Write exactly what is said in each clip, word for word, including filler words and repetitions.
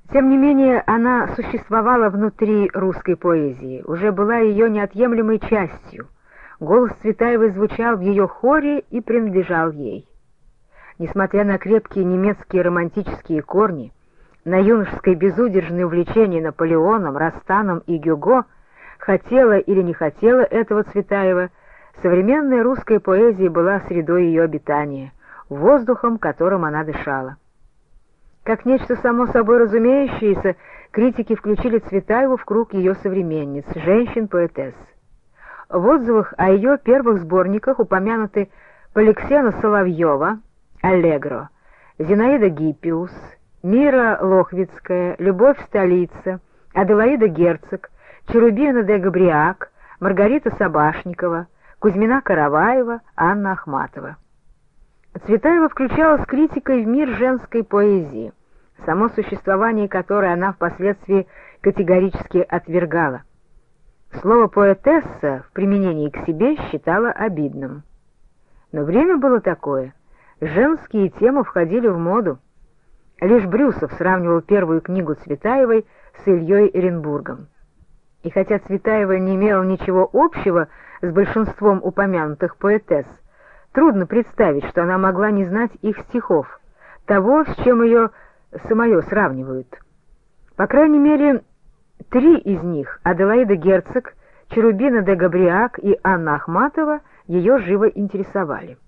Тем не менее, она существовала внутри русской поэзии, уже была ее неотъемлемой частью. Голос Цветаевой звучал в ее хоре и принадлежал ей. Несмотря на крепкие немецкие романтические корни, на юношеское безудержное увлечение Наполеоном, Ростаном и Гюго, хотела или не хотела этого Цветаева, современная русская поэзия была средой ее обитания, воздухом, которым она дышала. Как нечто само собой разумеющееся, критики включили Цветаеву в круг ее современниц, женщин-поэтесс. В отзывах о ее первых сборниках упомянуты Поликсена Соловьева, «Аллегро», Зинаида Гиппиус, Мира Лохвицкая, Любовь Столица, Аделаида Герцог, Черубина де Габриак, Маргарита Собашникова, Кузьмина Караваева, Анна Ахматова. Цветаева включалась критикой в мир женской поэзии, само существование которой она впоследствии категорически отвергала. Слово «поэтесса» в применении к себе считала обидным. Но время было такое, женские темы входили в моду. Лишь Брюсов сравнивал первую книгу Цветаевой с Ильей Эренбургом. И хотя Цветаева не имела ничего общего с большинством упомянутых поэтесс, трудно представить, что она могла не знать их стихов, того, с чем ее самое сравнивают. По крайней мере, три из них, Аделаида Герцог, Черубина де Габриак и Анна Ахматова, ее живо интересовали.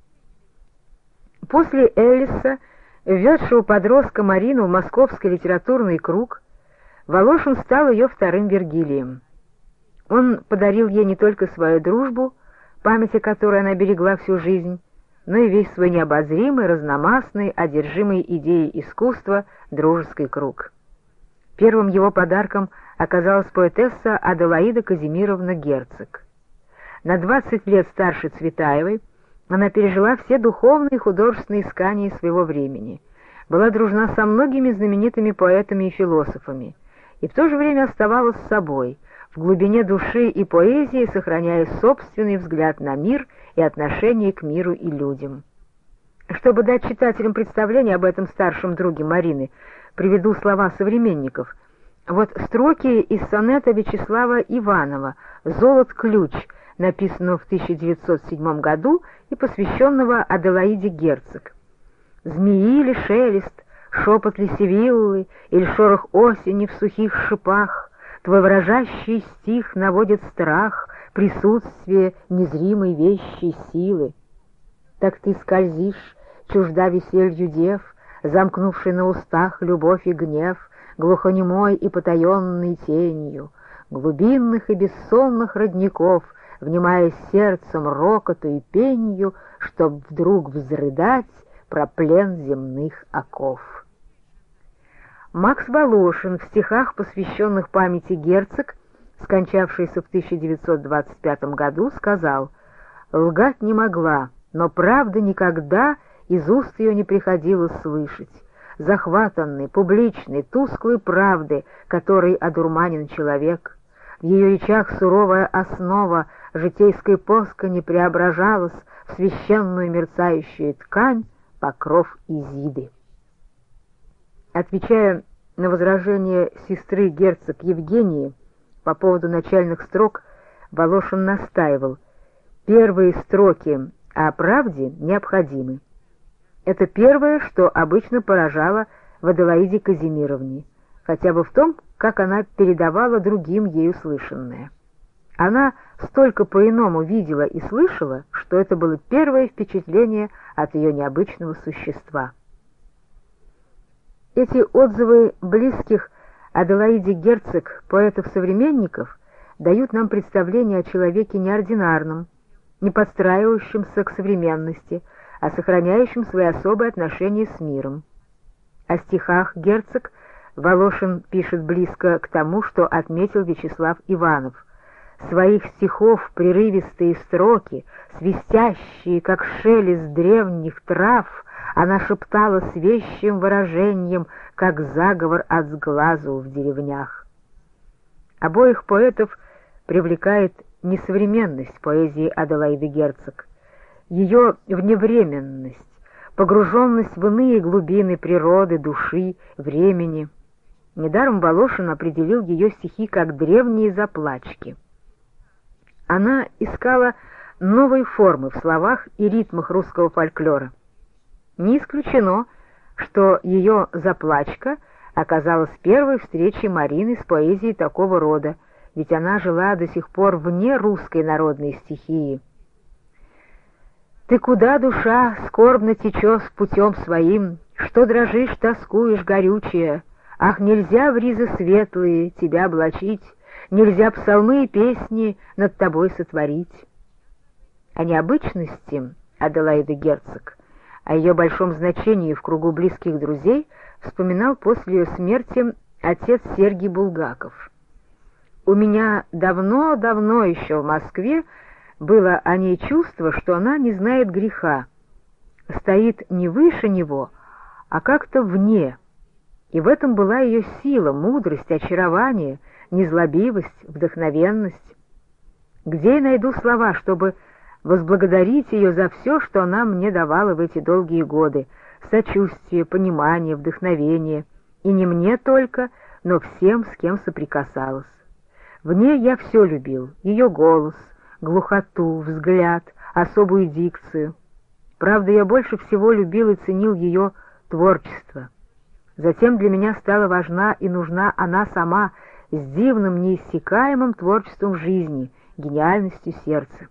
После Эллиса, введшего подростка Марину в московский литературный круг, Волошин стал ее вторым Вергилием. Он подарил ей не только свою дружбу, память о которой она берегла всю жизнь, но и весь свой необозримый, разномастный, одержимый идеей искусства дружеский круг. Первым его подарком оказалась поэтесса Аделаида Казимировна Герцог. На двадцать лет старше Цветаевой она пережила все духовные и художественные искания своего времени, была дружна со многими знаменитыми поэтами и философами, и в то же время оставалась собой, в глубине души и поэзии сохраняя собственный взгляд на мир и отношение к миру и людям. Чтобы дать читателям представление об этом старшем друге Марины, приведу слова современников. Вот строки из сонета Вячеслава Иванова «Золот-ключ», написанного в тысяча девятьсот седьмом году и посвященного Аделаиде Герцог. «Змеи ли шелест, шепот ли сивиллы, или шорох осени в сухих шипах, твой выражающий стих наводит страх, присутствие незримой вещей силы. Так ты скользишь, чужда веселью дев, замкнувший на устах любовь и гнев, глухонемой и потаенной тенью, глубинных и бессонных родников, внимая сердцем рокоту и пенью, чтоб вдруг взрыдать про плен земных оков». Макс Волошин в стихах, посвященных памяти Герцог, скончавшейся в тысяча девятьсот двадцать пятом году, сказал: «Лгать не могла, но правда никогда из уст ее не приходилось слышать, захватанной, публичной, тусклой правды, которой одурманен человек. В ее речах суровая основа житейской поскани преображалась в священную мерцающую ткань, покров Изиды». Отвечая на возражение сестры Герцог Евгении по поводу начальных строк, Волошин настаивал: первые строки о правде необходимы. Это первое, что обычно поражало в Аделаиде Казимировне, хотя бы в том, как она передавала другим ею слышанное. Она столько по-иному видела и слышала, что это было первое впечатление от ее необычного существа. Эти отзывы близких Аделаиде Герцог поэтов-современников дают нам представление о человеке неординарном, не подстраивающемся к современности, а сохраняющем свои особые отношения с миром. О стихах Герцог Волошин пишет близко к тому, что отметил Вячеслав Иванов. Своих стихов прерывистые строки, свистящие, как шелест древних трав, она шептала с вещим выражением, как заговор от сглазу в деревнях. Обоих поэтов привлекает несовременность поэзии Аделаиды Герцог, ее вневременность, погруженность в иные глубины природы, души, времени. Недаром Волошин определил ее стихи как древние заплачки. Она искала новой формы в словах и ритмах русского фольклора. Не исключено, что ее «Заплачка» оказалась первой встречей Марины с поэзией такого рода, ведь она жила до сих пор вне русской народной стихии. «Ты куда, душа, скорбно течешь путем своим, что дрожишь, тоскуешь, горючая? Ах, нельзя в ризы светлые тебя облачить, нельзя псалмы и песни над тобой сотворить». О необычности Аделаиды Герцог, о ее большом значении в кругу близких друзей вспоминал после ее смерти отец Сергий Булгаков. «У меня давно-давно еще в Москве было о ней чувство, что она не знает греха, стоит не выше него, а как-то вне, и в этом была ее сила, мудрость, очарование, незлобивость, вдохновенность. Где я найду слова, чтобы возблагодарить ее за все, что она мне давала в эти долгие годы, сочувствие, понимание, вдохновение, и не мне только, но всем, с кем соприкасалась. В ней я все любил, ее голос, глухоту, взгляд, особую дикцию. Правда, я больше всего любил и ценил ее творчество. Затем для меня стала важна и нужна она сама с дивным, неиссякаемым творчеством жизни, гениальностью сердца.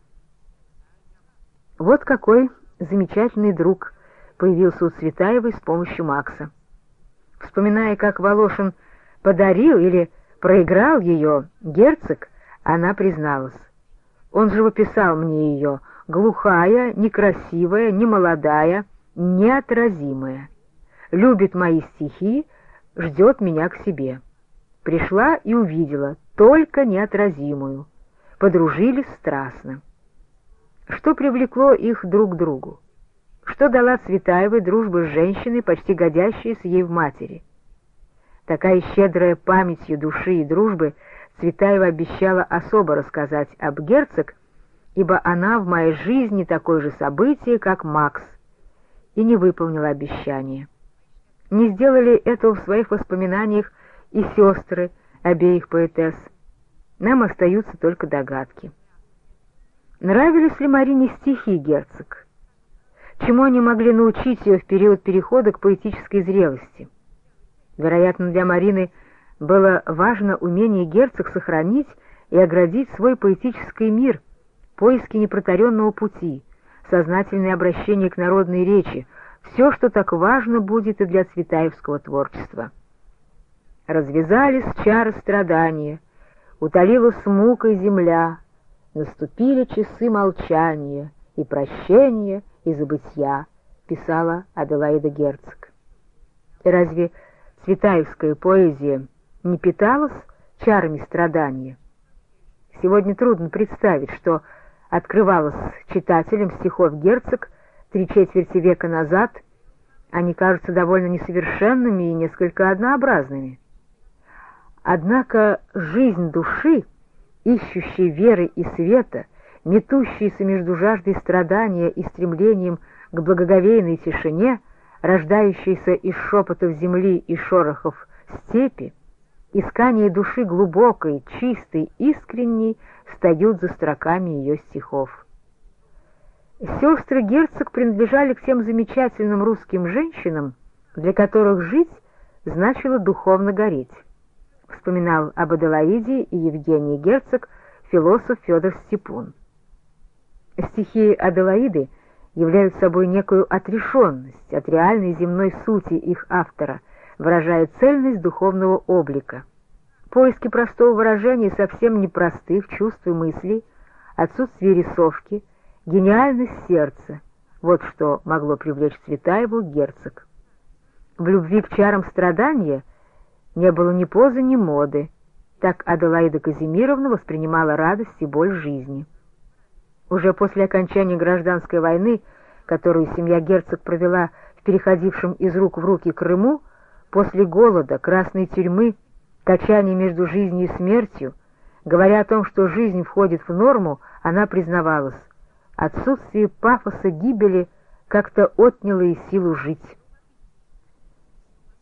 Вот какой замечательный друг появился у Цветаевой с помощью Макса. Вспоминая, как Волошин подарил или проиграл ее Герцог, она призналась: «Он живописал мне ее, глухая, некрасивая, немолодая, неотразимая. Любит мои стихи, ждет меня к себе. Пришла и увидела, только неотразимую. Подружились страстно». Что привлекло их друг к другу? Что дала Цветаевой дружба с женщиной, почти годящейся ей в матери? Такая щедрая памятью души и дружбы, Цветаева обещала особо рассказать об Герцог, ибо она в моей жизни такое же событие, как Макс, и не выполнила обещание. Не сделали этого в своих воспоминаниях и сестры обеих поэтесс. Нам остаются только догадки. Нравились ли Марине стихи Герцог? Чему они могли научить ее в период перехода к поэтической зрелости? Вероятно, для Марины было важно умение Герцог сохранить и оградить свой поэтический мир, поиски непротаренного пути, сознательное обращение к народной речи, все, что так важно будет и для цветаевского творчества. Развязались чары страдания, утолилась мукой земля, наступили часы молчания и прощения, и забытья, писала Аделаида Герцог. И разве цветаевская поэзия не питалась чарами страдания? Сегодня трудно представить, что открывалось читателям стихов Герцог три четверти века назад. Они кажутся довольно несовершенными и несколько однообразными. Однако жизнь души, ищущей веры и света, метущейся между жаждой страдания и стремлением к благоговейной тишине, рождающейся из шепотов земли и шорохов степи, искание души глубокой, чистой, искренней встают за строками ее стихов. Сестры Герцог принадлежали к тем замечательным русским женщинам, для которых жить значило духовно гореть. Вспоминал об Аделаиде и Евгении Герцог философ Федор Степун. Стихи Аделаиды являют собой некую отрешенность от реальной земной сути их автора, выражая цельность духовного облика. Поиски простого выражения совсем непростых чувств и мыслей, отсутствие рисовки, гениальность сердца — вот что могло привлечь Цветаеву Герцог. В любви к чарам страдания не было ни позы, ни моды. Так Аделаида Казимировна воспринимала радость и боль жизни. Уже после окончания гражданской войны, которую семья Герцог провела в переходившем из рук в руки Крыму, после голода, красной тюрьмы, качания между жизнью и смертью, говоря о том, что жизнь входит в норму, она признавалась: отсутствие пафоса гибели как-то отняло и силу жить.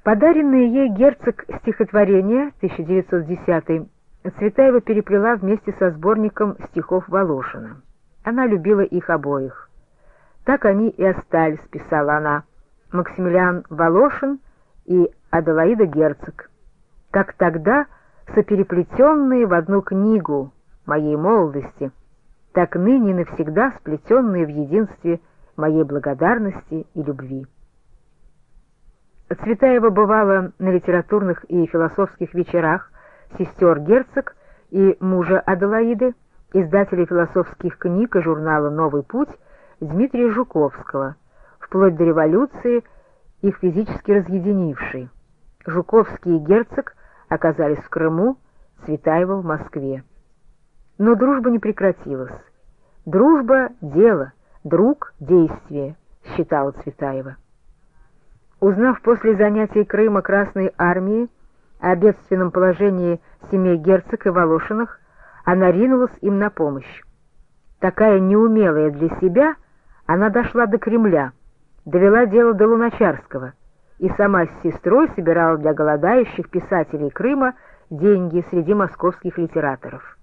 Подаренные ей герцог стихотворения тысяча девятьсот десятый Цветаева переплела вместе со сборником стихов Волошина. Она любила их обоих. «Так они и остались», — писала она, — «Максимилиан Волошин и Аделаида Герцог, как тогда сопереплетенные в одну книгу моей молодости, так ныне навсегда сплетенные в единстве моей благодарности и любви». Цветаева бывала на литературных и философских вечерах сестер Герцог и мужа Аделаиды, издателя философских книг и журнала «Новый путь» Дмитрия Жуковского, вплоть до революции, их физически разъединившей. Жуковский и Герцог оказались в Крыму, Цветаева в Москве. Но дружба не прекратилась. «Дружба — дело, друг — действие», — считала Цветаева. Узнав после занятий Крыма Красной армии о бедственном положении семей Герцог и Волошиных, она ринулась им на помощь. Такая неумелая для себя, она дошла до Кремля, довела дело до Луначарского и сама с сестрой собирала для голодающих писателей Крыма деньги среди московских литераторов.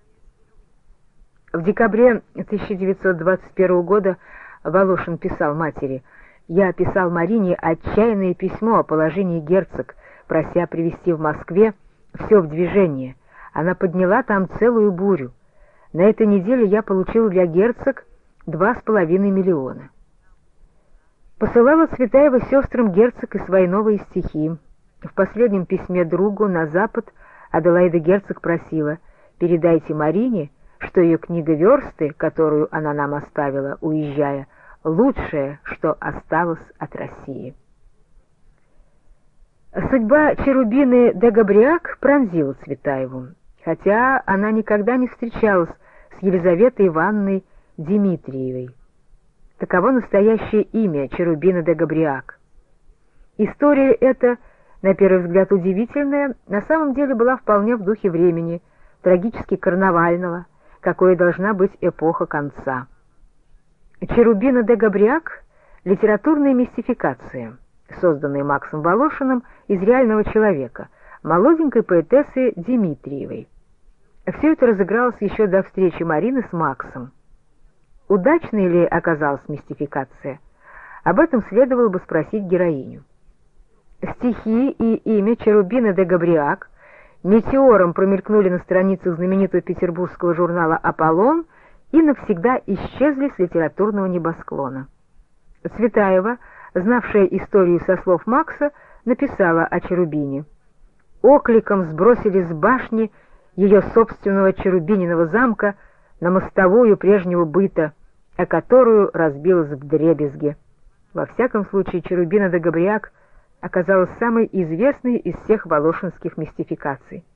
В декабре тысяча девятьсот двадцать первого года Волошин писал матери: «Я писал Марине отчаянное письмо о положении Герцог, прося привести в Москве все в движение. Она подняла там целую бурю. На этой неделе я получил для Герцог два с половиной миллиона». Посылала Цветаева сестрам Герцог и свои новые стихи. В последнем письме другу на Запад Аделаида Герцог просила: «Передайте Марине, что ее книга «Версты», которую она нам оставила, уезжая, лучшее, что осталось от России». Судьба Черубины де Габриак пронзила Цветаеву, хотя она никогда не встречалась с Елизаветой Ивановной Дмитриевой. Таково настоящее имя Черубины де Габриак. История эта, на первый взгляд удивительная, на самом деле была вполне в духе времени, трагически карнавального, какой должна быть эпоха конца. Черубина де Габриак — литературная мистификация, созданная Максом Волошиным из реального человека, молоденькой поэтессы Дмитриевой. Все это разыгралось еще до встречи Марины с Максом. Удачной ли оказалась мистификация? Об этом следовало бы спросить героиню. Стихи и имя Черубины де Габриак метеором промелькнули на страницах знаменитого петербургского журнала «Аполлон» и навсегда исчезли с литературного небосклона. Цветаева, знавшая историю со слов Макса, написала о Черубине: «Окликом сбросили с башни ее собственного Черубининого замка на мостовую прежнего быта, о которую разбилась вдребезги». Во всяком случае, Черубина де Габриак оказалась самой известной из всех волошинских мистификаций.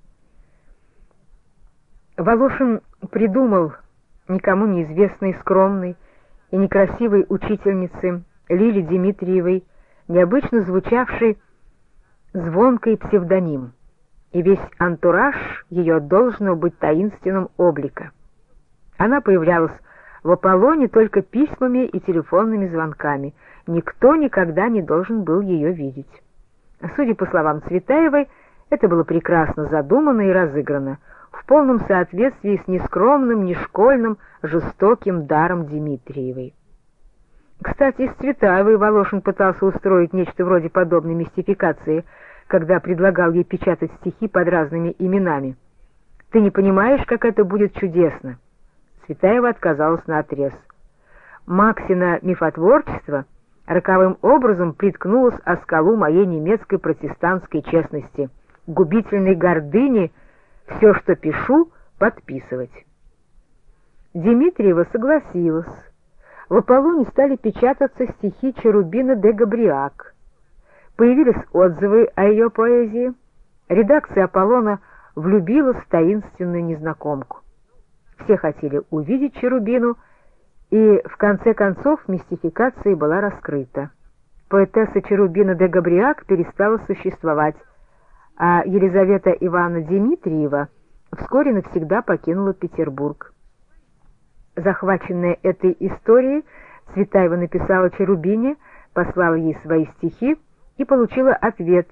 Волошин придумал никому неизвестной, скромной и некрасивой учительнице Лиле Дмитриевой необычно звучавший звонкий псевдоним, и весь антураж ее должно быть таинственным облика. Она появлялась в Аполлоне только письмами и телефонными звонками. Никто никогда не должен был ее видеть. Судя по словам Цветаевой, это было прекрасно задумано и разыграно, в полном соответствии с нескромным, нешкольным, жестоким даром Дмитриевой. Кстати, с Цветаевой Волошин пытался устроить нечто вроде подобной мистификации, когда предлагал ей печатать стихи под разными именами. «Ты не понимаешь, как это будет чудесно». Цветаева отказалась наотрез. Максина мифотворчество роковым образом приткнулось о скалу моей немецкой протестантской честности, губительной гордыни, все, что пишу, подписывать. Дмитриева согласилась. В Аполлоне стали печататься стихи Черубины де Габриак. Появились отзывы о ее поэзии. Редакция Аполлона влюбилась в таинственную незнакомку. Все хотели увидеть Черубину, и в конце концов мистификация была раскрыта. Поэтесса Черубина де Габриак перестала существовать, а Елизавета Ивановна Дмитриева вскоре навсегда покинула Петербург. Захваченная этой историей, Цветаева написала Черубине, послала ей свои стихи и получила ответ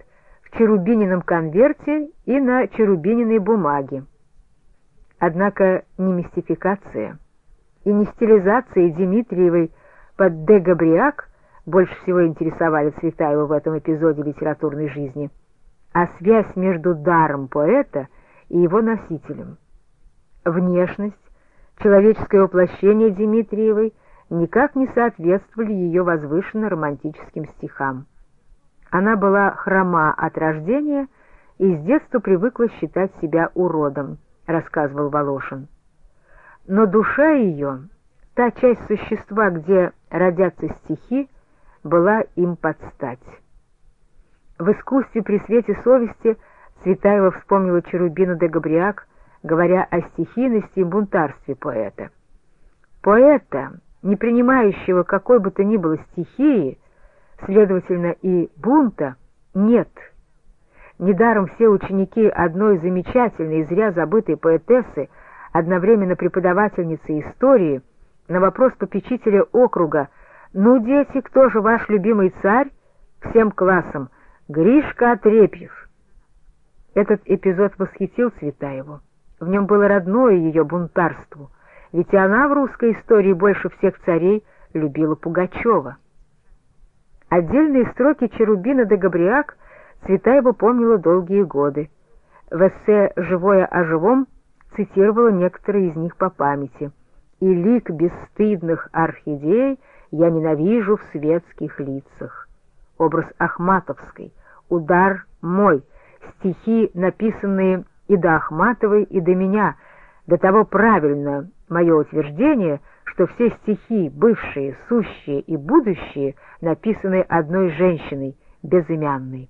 в черубинином конверте и на черубининой бумаге. Однако не мистификация и не стилизация Дмитриевой под де Габриак больше всего интересовали Цветаеву в этом эпизоде литературной жизни, а связь между даром поэта и его носителем. Внешность, человеческое воплощение Дмитриевой никак не соответствовали ее возвышенно-романтическим стихам. Она была хрома от рождения и с детства привыкла считать себя уродом, рассказывал Волошин. Но душа ее, та часть существа, где родятся стихи, была им под стать. В искусстве при свете совести Цветаева вспомнила Черубина де Габриак, говоря о стихийности и бунтарстве поэта. Поэта, не принимающего какой бы то ни было стихии, следовательно, и бунта, нет. Недаром все ученики одной замечательной и зря забытой поэтессы, одновременно преподавательницы истории, на вопрос попечителя округа «Ну, дети, кто же ваш любимый царь?» всем классом «Гришка Отрепьев». Этот эпизод восхитил Цветаеву. В нем было родное ее бунтарству, ведь и она в русской истории больше всех царей любила Пугачева. Отдельные строки Черубина де Габриак Цветаева помнила долгие годы. В эссе «Живое о живом» цитировала некоторые из них по памяти. «И лик бесстыдных орхидей я ненавижу в светских лицах». Образ Ахматовской, «Удар мой», стихи, написанные и до Ахматовой, и до меня, до того правильно мое утверждение, что все стихи, бывшие, сущие и будущие, написаны одной женщиной, безымянной.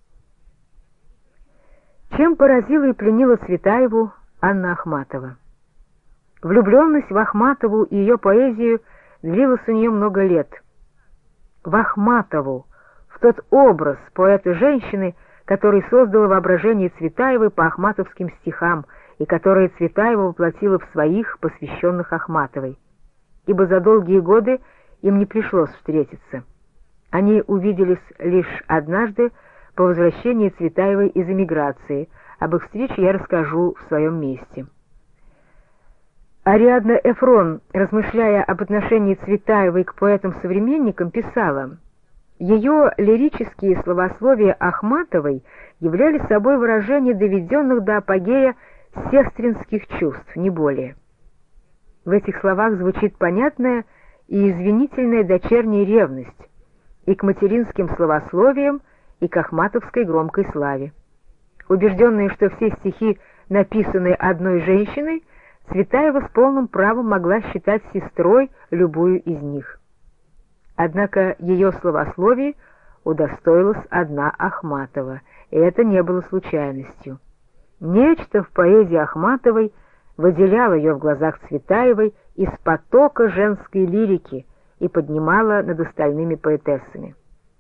Чем поразила и пленила Цветаеву Анна Ахматова? Влюбленность в Ахматову и ее поэзию длилась у нее много лет. В Ахматову, в тот образ поэта-женщины, который создало воображение Цветаевой по ахматовским стихам и которые Цветаева воплотила в своих, посвященных Ахматовой. Ибо за долгие годы им не пришлось встретиться. Они увиделись лишь однажды по возвращении Цветаевой из эмиграции. Об их встрече я расскажу в своем месте. Ариадна Эфрон, размышляя об отношении Цветаевой к поэтам-современникам, писала: «Ее лирические словословия Ахматовой являли собой выражение доведенных до апогея сестринских чувств, не более». В этих словах звучит понятная и извинительная дочерняя ревность и к материнским словословиям, и к ахматовской громкой славе. Убежденная, что все стихи написаны одной женщиной, Цветаева с полным правом могла считать сестрой любую из них. Однако ее словословие удостоилась одна Ахматова, и это не было случайностью. Нечто в поэзии Ахматовой выделяло ее в глазах Цветаевой из потока женской лирики и поднимало над остальными поэтессами.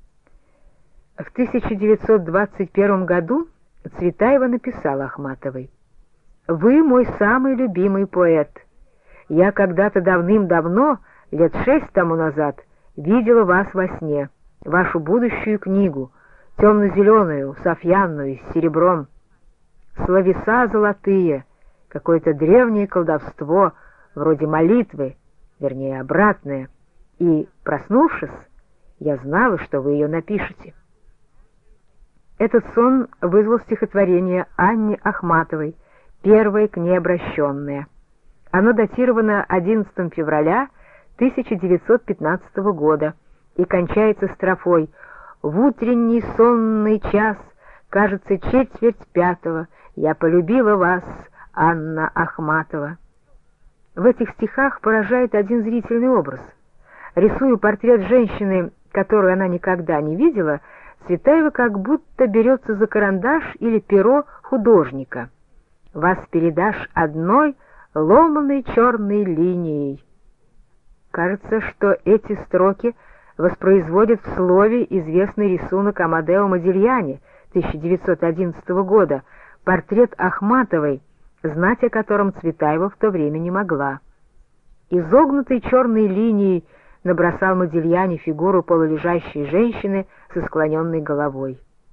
В тысяча девятьсот двадцать первом году Цветаева написала Ахматовой: «Вы мой самый любимый поэт. Я когда-то давным-давно, лет шесть тому назад, видела вас во сне, вашу будущую книгу, темно-зеленую, софьянную, с серебром. Словеса золотые, какое-то древнее колдовство, вроде молитвы, вернее, обратное, и, проснувшись, я знала, что вы ее напишете». Этот сон вызвал стихотворение Анне Ахматовой, первое к ней обращенное. Оно датировано одиннадцатого февраля тысяча девятьсот пятнадцатого года и кончается строфой: «В утренний сонный час, кажется, четверть пятого, я полюбила вас, Анна Ахматова». В этих стихах поражает один зрительный образ. Рисуя портрет женщины, которую она никогда не видела, Цветаева как будто берется за карандаш или перо художника. «Вас передашь одной ломаной черной линией». Кажется, что эти строки воспроизводят в слове известный рисунок Амадео Модильяни тысяча девятьсот одиннадцатого года, портрет Ахматовой, знать о котором Цветаева в то время не могла. Изогнутой черной линией набросал Модильяни фигуру полулежащей женщины со склоненной головой.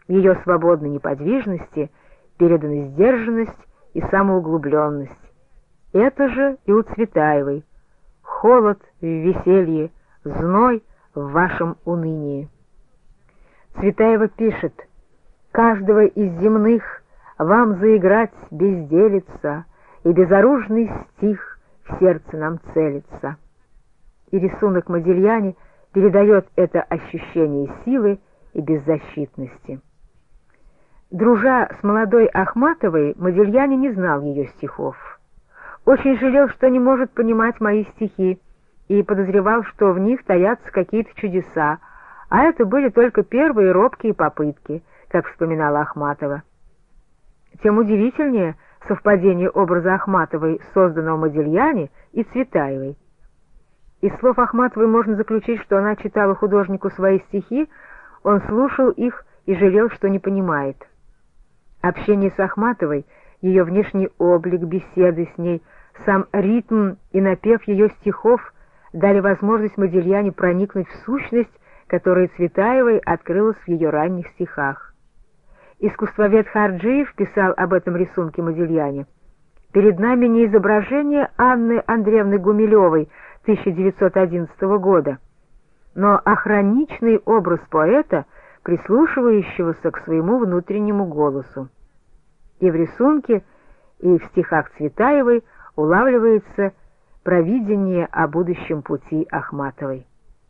В ее свободной неподвижности переданы сдержанность и самоуглубленность. Это же и у Цветаевой. Холод в веселье, зной в вашем унынии. Цветаева пишет: «Каждого из земных вам заиграть безделица, и безоружный стих в сердце нам целится». И рисунок Модильяне передает это ощущение силы и беззащитности. Дружа с молодой Ахматовой, Модильяне не знал ее стихов. Очень жалел, что не может понимать мои стихи, и подозревал, что в них таятся какие-то чудеса, а это были только первые робкие попытки, как вспоминала Ахматова. Тем удивительнее совпадение образа Ахматовой, созданного Модильяне, и Цветаевой. Из слов Ахматовой можно заключить, что она читала художнику свои стихи, он слушал их и жалел, что не понимает. Общение с Ахматовой, ее внешний облик, беседы с ней, сам ритм и напев ее стихов дали возможность Модильяне проникнуть в сущность, которая Цветаевой открылась в ее ранних стихах. Искусствовед Харджиев писал об этом рисунке Модильяне: «Перед нами не изображение Анны Андреевны Гумилевой тысяча девятьсот одиннадцатого года, но охраничный образ поэта, прислушивающегося к своему внутреннему голосу». И в рисунке, и в стихах Цветаевой улавливается провидение о будущем пути Ахматовой.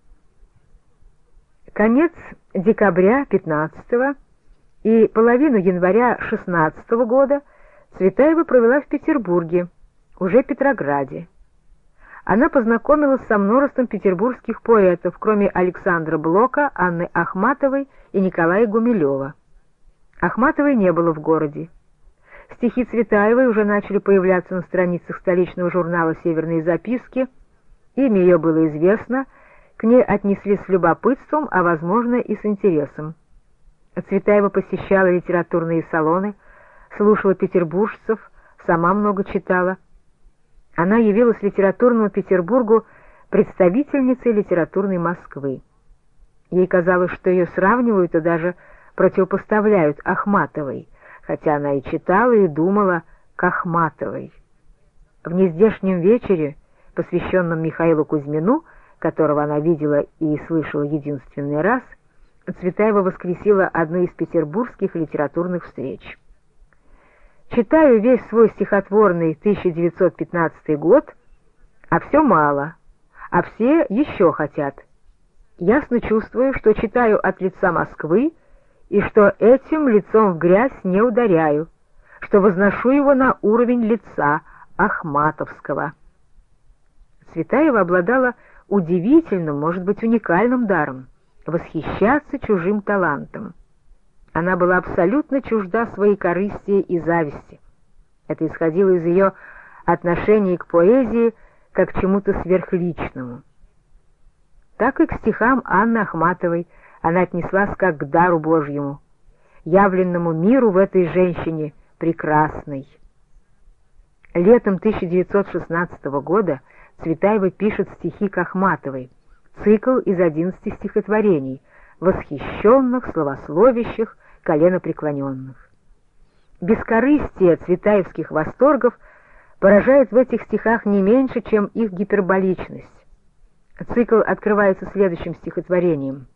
Конец декабря пятнадцатого и половину января шестнадцатого года Цветаева провела в Петербурге, уже Петрограде. Она познакомилась со множеством петербургских поэтов, кроме Александра Блока, Анны Ахматовой и Николая Гумилева. Ахматовой не было в городе. Стихи Цветаевой уже начали появляться на страницах столичного журнала «Северные записки». Имя ее было известно, к ней отнеслись с любопытством, а, возможно, и с интересом. Цветаева посещала литературные салоны, слушала петербуржцев, сама много читала. Она явилась литературному Петербургу представительницей литературной Москвы. Ей казалось, что ее сравнивают и даже противопоставляют Ахматовой, хотя она и читала, и думала к Ахматовой. В нездешнем вечере, посвященном Михаилу Кузьмину, которого она видела и слышала единственный раз, Цветаева воскресила одну из петербургских литературных встреч. «Читаю весь свой стихотворный тысяча девятьсот пятнадцатый год, а все мало, а все еще хотят. Ясно чувствую, что читаю от лица Москвы, и что этим лицом в грязь не ударяю, что возношу его на уровень лица Ахматовского». Цветаева обладала удивительным, может быть, уникальным даром — восхищаться чужим талантом. Она была абсолютно чужда своей корысти и зависти. Это исходило из ее отношения к поэзии как к чему-то сверхличному. Так и к стихам Анны Ахматовой она отнеслась как к дару Божьему, явленному миру в этой женщине прекрасной. Летом тысяча девятьсот шестнадцатого года Цветаева пишет стихи к Ахматовой, цикл из одиннадцати стихотворений, восхищенных, славословящих, коленопреклоненных. Бескорыстие цветаевских восторгов поражает в этих стихах не меньше, чем их гиперболичность. Цикл открывается следующим стихотворением: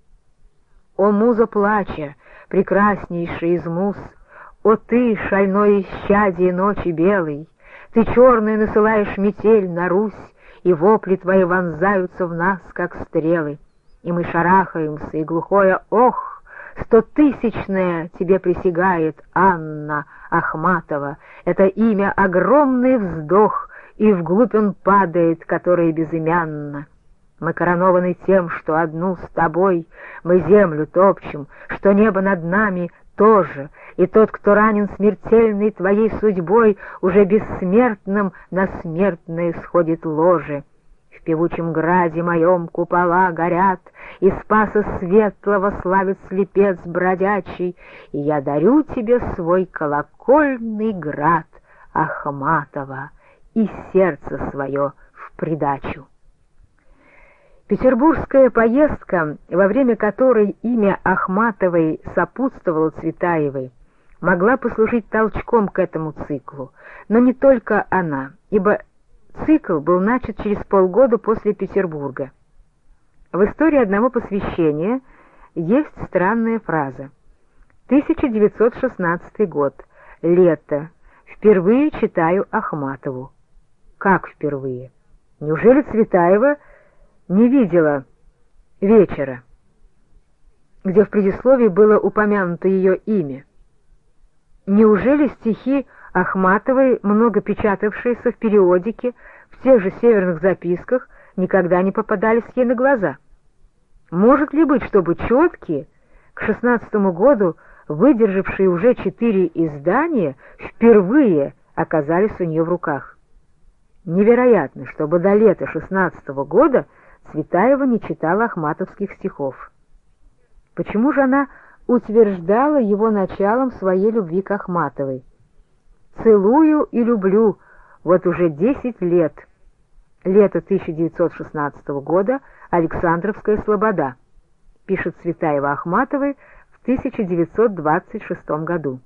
«О муза плача, прекраснейший из муз, о ты, шальное исчадие ночи белой, ты черная насылаешь метель на Русь, и вопли твои вонзаются в нас, как стрелы, и мы шарахаемся, и глухое «ох» стотысячное тебе присягает Анна Ахматова. Это имя — огромный вздох, и вглубь он падает, который безымянно. Мы коронованы тем, что одну с тобой мы землю топчем, что небо над нами тоже, и тот, кто ранен смертельной твоей судьбой, уже бессмертным на смертное сходит ложе. В певучем граде моем купола горят, и Спаса Светлого славит слепец бродячий, и я дарю тебе свой колокольный град, Ахматова, и сердце свое в придачу». Петербургская поездка, во время которой имя Ахматовой сопутствовало Цветаевой, могла послужить толчком к этому циклу, но не только она, ибо цикл был начат через полгода после Петербурга. В истории одного посвящения есть странная фраза. тысяча девятьсот шестнадцатый год. Лето. Впервые читаю Ахматову. Как впервые? Неужели Цветаева не видела вечера, где в предисловии было упомянуто ее имя? Неужели стихи Ахматовой, много печатавшиеся в периодике, в тех же северных записках, никогда не попадались ей на глаза? Может ли быть, чтобы четкие, к шестнадцатому году выдержавшие уже четыре издания, впервые оказались у нее в руках? Невероятно, чтобы до лета шестнадцатого года Цветаева не читала ахматовских стихов. Почему же она утверждала его началом своей любви к Ахматовой? «Целую и люблю вот уже десять лет». Лето тысяча девятьсот шестнадцатого года, Александровская слобода, пишет Цветаева Ахматовой в тысяча девятьсот двадцать шестом году.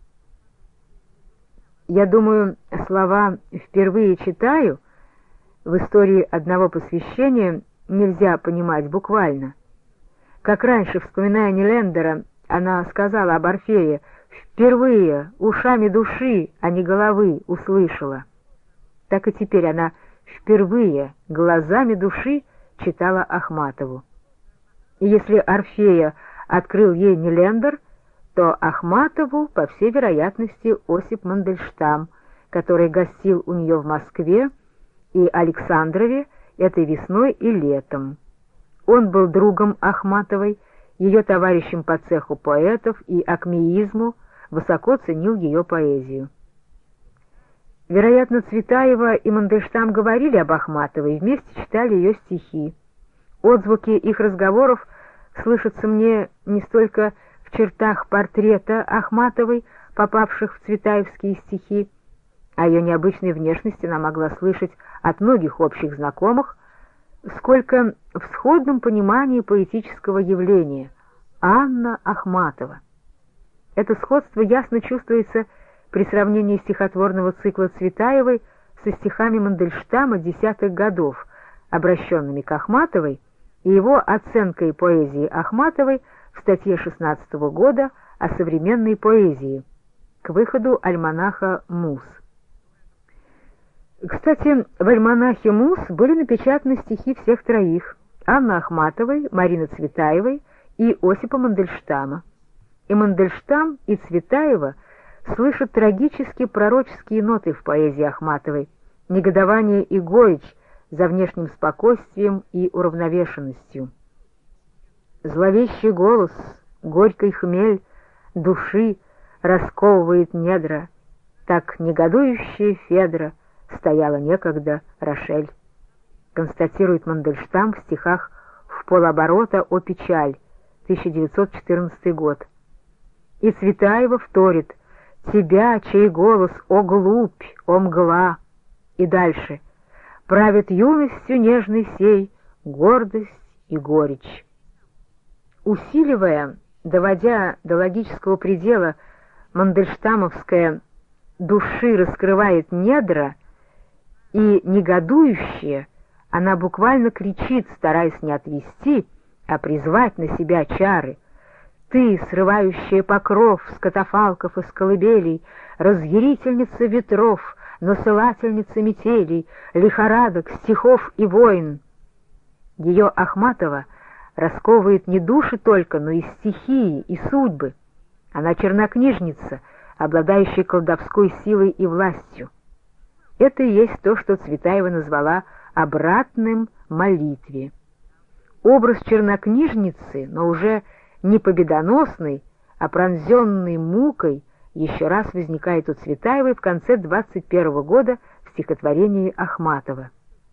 Я думаю, слова «впервые читаю» в истории одного посвящения нельзя понимать буквально. Как раньше, вспоминая Неллендера, она сказала об Орфее: «Впервые ушами души, а не головы, услышала». Так и теперь она впервые глазами души читала Ахматову. И если Орфея открыл ей Неллендер, то Ахматову, по всей вероятности, Осип Мандельштам, который гостил у нее в Москве и Александрове этой весной и летом. Он был другом Ахматовой, ее товарищем по цеху поэтов и акмеизму, высоко ценил ее поэзию. Вероятно, Цветаева и Мандельштам говорили об Ахматовой, вместе читали ее стихи. Отзвуки их разговоров слышатся мне не столько в чертах портрета Ахматовой, попавших в цветаевские стихи, о ее необычной внешности она могла слышать от многих общих знакомых, сколько в сходном понимании поэтического явления Анна Ахматова. Это сходство ясно чувствуется при сравнении стихотворного цикла Цветаевой со стихами Мандельштама десятых годов, обращенными к Ахматовой, и его оценкой поэзии Ахматовой в статье шестнадцатого года о современной поэзии к выходу альманаха «Муз». Кстати, в альманахе «Муз» были напечатаны стихи всех троих: Анны Ахматовой, Марины Цветаевой и Осипа Мандельштама. И Мандельштам, и Цветаева слышат трагически пророческие ноты в поэзии Ахматовой, негодование и горечь за внешним спокойствием и уравновешенностью. Зловещий голос, горький хмель души расковывает недра, так негодующая Федра стояла некогда Рошель, констатирует Мандельштам в стихах «В полоборота о печаль», тысяча девятьсот четырнадцатый год. И Цветаева вторит: «Тебя, чей голос, о глупь, о мгла!» И дальше: «Правит юностью нежной сей гордость и горечь». Усиливая, доводя до логического предела мандельштамовское «души раскрывает недра», и негодующая, она буквально кричит, стараясь не отвести, а призвать на себя чары: «Ты, срывающая покров с катафалков и с колыбелей, разъярительница ветров, насылательница метелей, лихорадок, стихов и войн». Ее Ахматова расковывает не души только, но и стихии, и судьбы. Она чернокнижница, обладающая колдовской силой и властью. Это и есть то, что Цветаева назвала обратным молитве. Образ чернокнижницы, но уже не победоносной, а пронзенной мукой, еще раз возникает у Цветаевой в конце двадцать первого года в стихотворении Ахматова.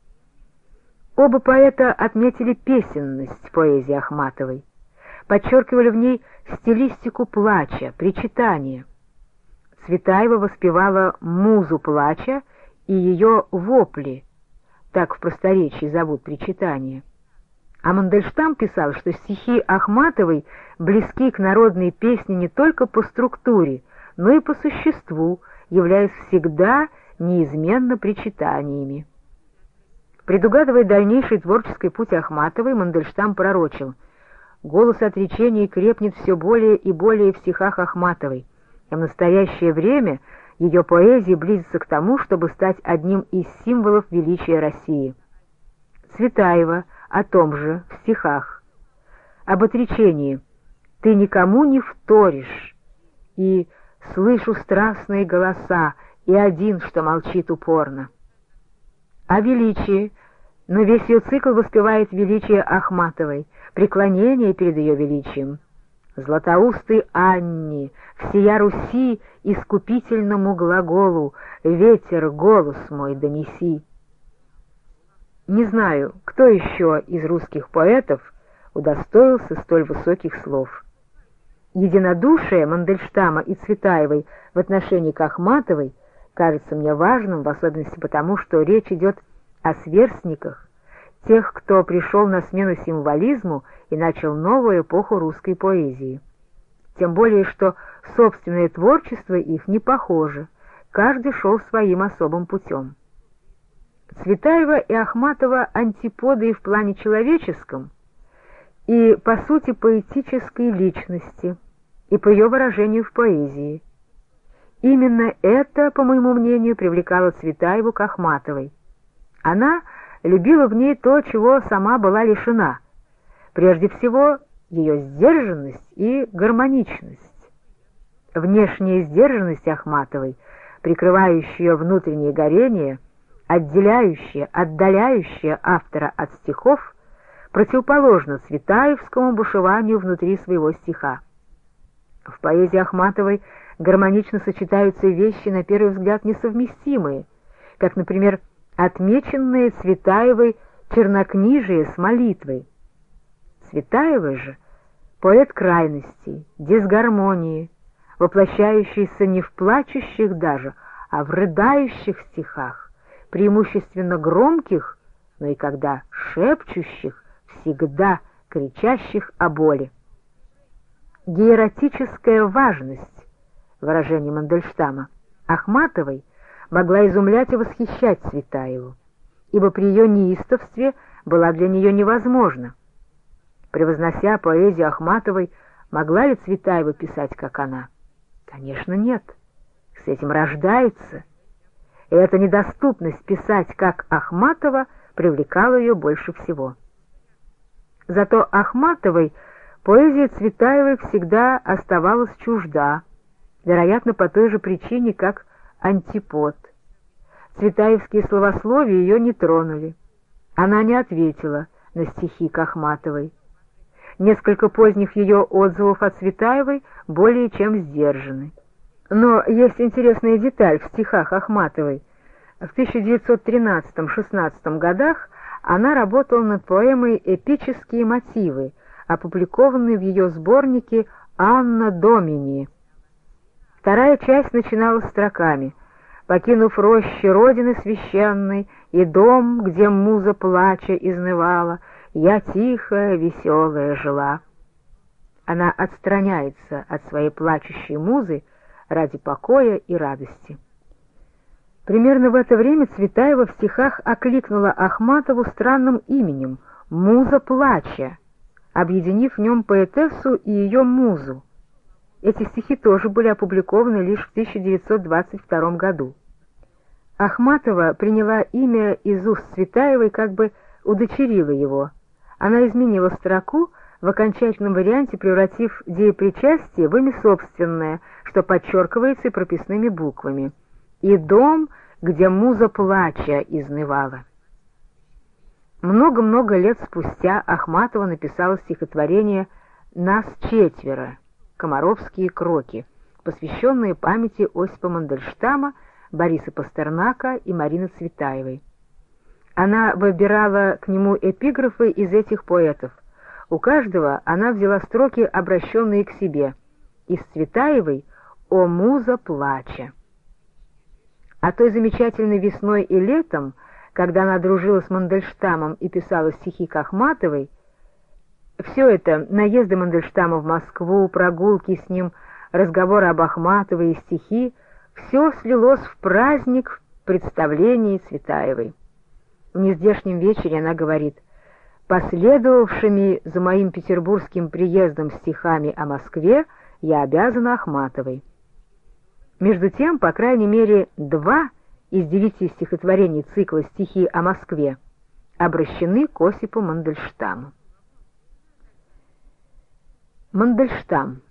Оба поэта отметили песенность поэзии Ахматовой, подчеркивали в ней стилистику плача, причитания. Цветаева воспевала музу плача и ее вопли, так в просторечии зовут причитания. А Мандельштам писал, что стихи Ахматовой близки к народной песне не только по структуре, но и по существу, являясь всегда неизменно причитаниями. Предугадывая дальнейший творческий путь Ахматовой, Мандельштам пророчил: «Голос отречения крепнет все более и более в стихах Ахматовой, и в настоящее время ее поэзия близится к тому, чтобы стать одним из символов величия России». Цветаева о том же в стихах. Об отречении: «Ты никому не вторишь, и слышу страстные голоса, и один, что молчит упорно». О величии, но весь ее цикл воспевает величие Ахматовой, преклонение перед ее величием. «Златоустой Анне, всея Руси искупительному глаголу, ветер, голос мой донеси». Не знаю, кто еще из русских поэтов удостоился столь высоких слов. Единодушие Мандельштама и Цветаевой в отношении к Ахматовой кажется мне важным, в особенности потому, что речь идет о сверстниках, тех, кто пришел на смену символизму и начал новую эпоху русской поэзии. Тем более, что собственное творчество их не похоже, каждый шел своим особым путем. Цветаева и Ахматова антиподы и в плане человеческом, и, по сути, поэтической личности, и по ее выражению в поэзии. Именно это, по моему мнению, привлекало Цветаеву к Ахматовой. Она любила в ней то, чего сама была лишена, прежде всего ее сдержанность и гармоничность. Внешняя сдержанность Ахматовой, прикрывающая ее внутреннее горение, отделяющая, отдаляющая автора от стихов, противоположно цветаевскому бушеванию внутри своего стиха. В поэзии Ахматовой гармонично сочетаются вещи, на первый взгляд, несовместимые, как, например, отмеченные Цветаевой чернокнижие с молитвой. Цветаева же — поэт крайностей, дисгармонии, воплощающийся не в плачущих даже, а в рыдающих стихах, преимущественно громких, но и когда шепчущих, всегда кричащих о боли. Героическая важность, выражение Мандельштама, Ахматовой могла изумлять и восхищать Цветаеву, ибо при ее неистовстве была для нее невозможна. Превознося поэзию Ахматовой, могла ли Цветаева писать, как она? Конечно, нет. С этим рождается. И эта недоступность писать, как Ахматова, привлекала ее больше всего. Зато Ахматовой поэзия Цветаевой всегда оставалась чужда, вероятно, по той же причине, как антипод. Цветаевские словословия ее не тронули. Она не ответила на стихи к Ахматовой. Несколько поздних ее отзывов о Цветаевой более чем сдержаны. Но есть интересная деталь в стихах Ахматовой. В тысяча девятьсот тринадцатом-шестнадцатом годах она работала над поэмой «Эпические мотивы», опубликованной в ее сборнике «Анна Домини». Вторая часть начиналась строками: «Покинув рощи родины священной и дом, где муза плача изнывала, я тихая, веселая жила». Она отстраняется от своей плачущей музы ради покоя и радости. Примерно в это время Цветаева в стихах окликнула Ахматову странным именем «Муза плача», объединив в нем поэтессу и ее музу. Эти стихи тоже были опубликованы лишь в тысяча девятьсот двадцать втором году. Ахматова приняла имя из уст Цветаевой, как бы удочерила его. Она изменила строку, в окончательном варианте превратив деепричастие в имя собственное, что подчеркивается и прописными буквами. «И дом, где муза плача изнывала». Много-много лет спустя Ахматова написала стихотворение «Нас четверо. Комаровские кроки», посвященные памяти Осипа Мандельштама, Бориса Пастернака и Марины Цветаевой. Она выбирала к нему эпиграфы из этих поэтов. У каждого она взяла строки, обращенные к себе. Из Цветаевой «О муза плача». А той замечательной весной и летом, когда она дружила с Мандельштамом и писала стихи к Ахматовой, Все это, наезды Мандельштама в Москву, прогулки с ним, разговоры об Ахматовой и стихи, все слилось в праздник в представлении Цветаевой. В нездешнем вечере она говорит: «Последовавшими за моим петербургским приездом стихами о Москве я обязана Ахматовой». Между тем, по крайней мере, два из девяти стихотворений цикла «Стихи о Москве» обращены к Осипу Мандельштаму. Мандельштам.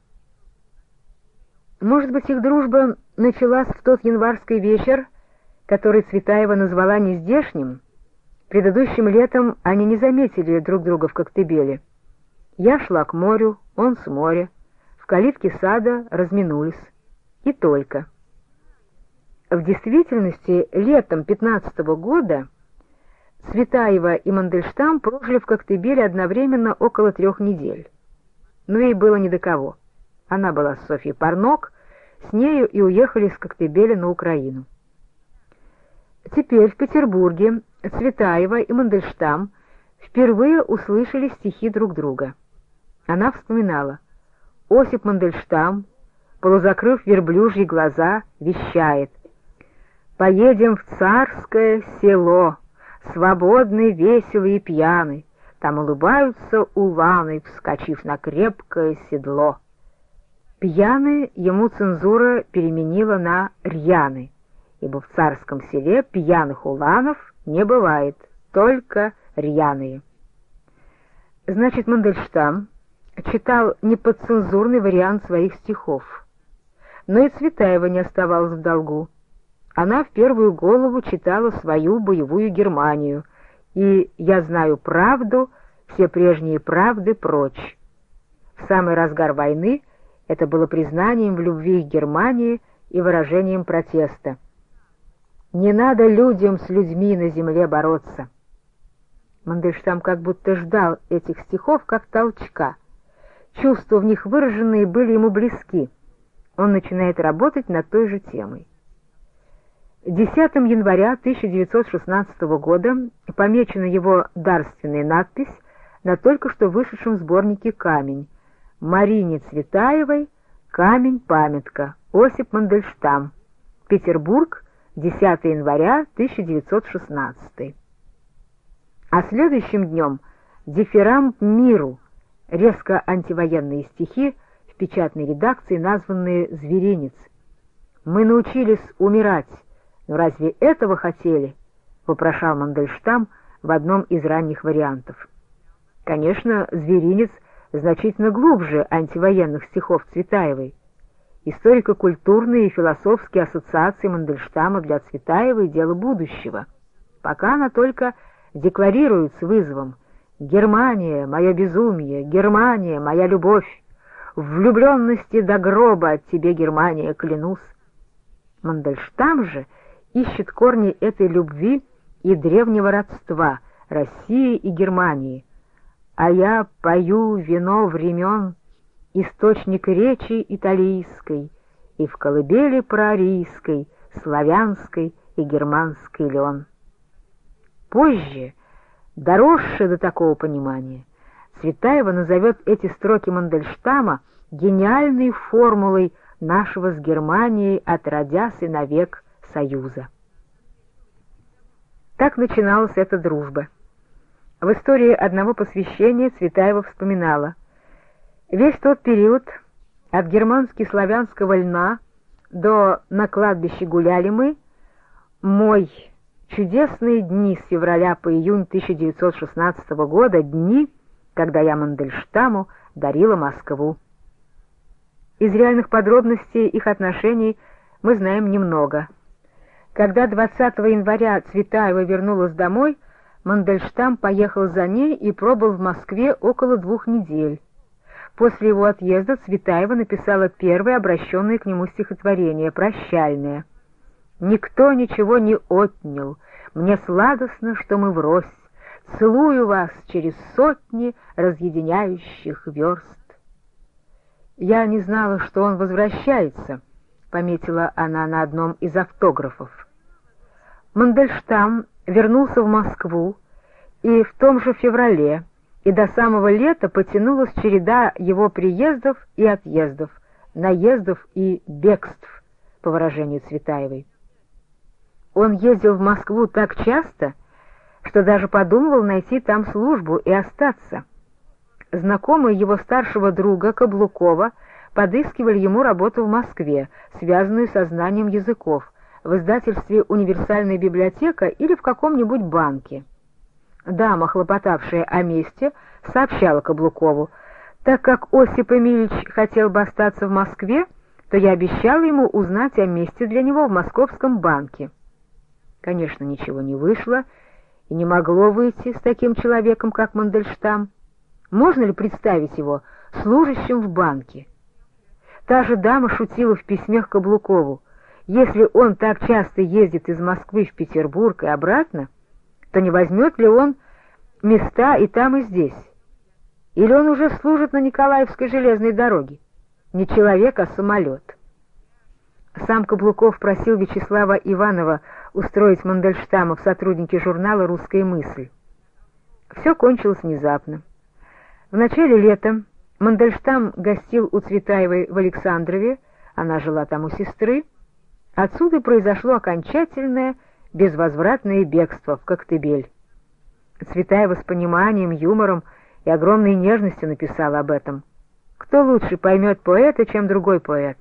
Может быть, их дружба началась в тот январский вечер, который Цветаева назвала нездешним. Предыдущим летом они не заметили друг друга в Коктебеле. Я шла к морю, он с моря, в калитке сада разминулись. И только. В действительности, летом пятнадцатого года Цветаева и Мандельштам прожили в Коктебеле одновременно около трех недель. Но ей было не до кого. Она была с Софьей Парнок, с нею и уехали из Коктебеля на Украину. Теперь в Петербурге Цветаева и Мандельштам впервые услышали стихи друг друга. Она вспоминала: Осип Мандельштам, полузакрыв верблюжьи глаза, вещает: «Поедем в царское село, свободный, веселый и пьяный, там улыбаются уланы, вскочив на крепкое седло». Пьяный ему цензура переменила на рьяный, ибо в царском селе пьяных уланов не бывает, только рьяные. Значит, Мандельштам читал неподцензурный вариант своих стихов. Но и Цветаева не оставалась в долгу. Она в первую голову читала свою боевую Германию, и «Я знаю правду, все прежние правды прочь». В самый разгар войны это было признанием в любви к Германии и выражением протеста. «Не надо людям с людьми на земле бороться». Мандельштам как будто ждал этих стихов как толчка. Чувства в них выраженные были ему близки. Он начинает работать над той же темой. десятого января тысяча девятьсот шестнадцатого года помечена его дарственная надпись на только что вышедшем сборнике «Камень». Марине Цветаевой «Камень-памятка», Осип Мандельштам. Петербург, десятого января тысяча девятьсот шестнадцатого. А следующим днем «Дифирамб миру», резко антивоенные стихи в печатной редакции, названные «Зверинец». «Мы научились умирать, но разве этого хотели?» — вопрошал Мандельштам в одном из ранних вариантов. Конечно, «Зверинец» значительно глубже антивоенных стихов Цветаевой. Историко-культурные и философские ассоциации Мандельштама для Цветаевой — дело будущего. Пока она только декларирует с вызовом: «Германия, мое безумие, Германия, моя любовь, в влюбленности до гроба от тебе, Германия, клянусь». Мандельштам же ищет корни этой любви и древнего родства России и Германии. «А я пою вино времен, источник речи италийской, и в колыбели проарийской, славянской и германской лен». Позже, доросшая до такого понимания, Цветаева назовет эти строки Мандельштама гениальной формулой нашего с Германией отродясь и навек союза. Так начиналась эта дружба. В истории одного посвящения Цветаева вспоминала: «Весь тот период, от германски-славянского льна до «на кладбище гуляли мы», мой чудесные дни с февраля по июнь тысяча девятьсот шестнадцатого года, дни, когда я Мандельштаму дарила Москву». Из реальных подробностей их отношений мы знаем немного. Когда двадцатого января Цветаева вернулась домой, Мандельштам поехал за ней и пробыл в Москве около двух недель. После его отъезда Цветаева написала первое обращенное к нему стихотворение, прощальное: «Никто ничего не отнял, мне сладостно, что мы врозь, целую вас через сотни разъединяющих верст». «Я не знала, что он возвращается», — пометила она на одном из автографов. Мандельштам вернулся в Москву и в том же феврале и до самого лета потянулась череда его приездов и отъездов, наездов и бегств, по выражению Цветаевой. Он ездил в Москву так часто, что даже подумывал найти там службу и остаться. Знакомые его старшего друга Каблукова подыскивали ему работу в Москве, связанную со знанием языков, в издательстве «Универсальная библиотека» или в каком-нибудь банке. Дама, хлопотавшая о месте, сообщала Каблукову: «Так как Осип Эмильевич хотел бы остаться в Москве, то я обещала ему узнать о месте для него в Московском банке». Конечно, ничего не вышло и не могло выйти с таким человеком, как Мандельштам. Можно ли представить его служащим в банке? Та же дама шутила в письме к Каблукову: если он так часто ездит из Москвы в Петербург и обратно, то не возьмет ли он места и там, и здесь? Или он уже служит на Николаевской железной дороге? Не человек, а самолет. Сам Каблуков просил Вячеслава Иванова устроить Мандельштама в сотрудники журнала «Русская мысль». Все кончилось внезапно. В начале лета Мандельштам гостил у Цветаевой в Александрове, она жила там у сестры. Отсюда произошло окончательное безвозвратное бегство в Коктебель. Цветаева с пониманием, юмором и огромной нежностью написала об этом. Кто лучше поймет поэта, чем другой поэт?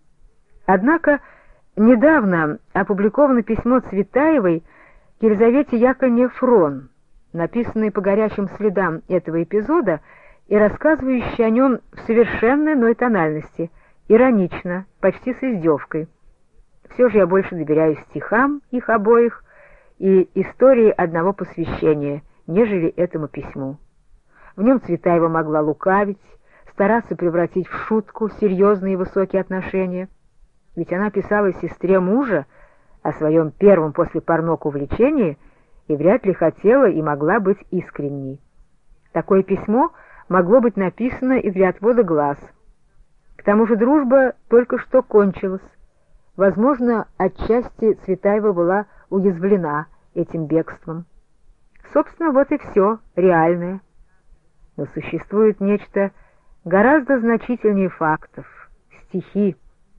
Однако недавно опубликовано письмо Цветаевой к Елизавете Яковлевне Фрон, написанное по горячим следам этого эпизода и рассказывающее о нем в совершенно иной тональности, иронично, почти с издевкой. Все же я больше доверяю стихам их обоих и истории одного посвящения, нежели этому письму. В нем Цветаева могла лукавить, стараться превратить в шутку серьезные и высокие отношения, ведь она писала сестре мужа о своем первом после Парнок увлечении и вряд ли хотела и могла быть искренней. Такое письмо могло быть написано и для отвода глаз. К тому же дружба только что кончилась. Возможно, отчасти Цветаева была уязвлена этим бегством. Собственно, вот и все реальное. Но существует нечто гораздо значительнее фактов — стихи.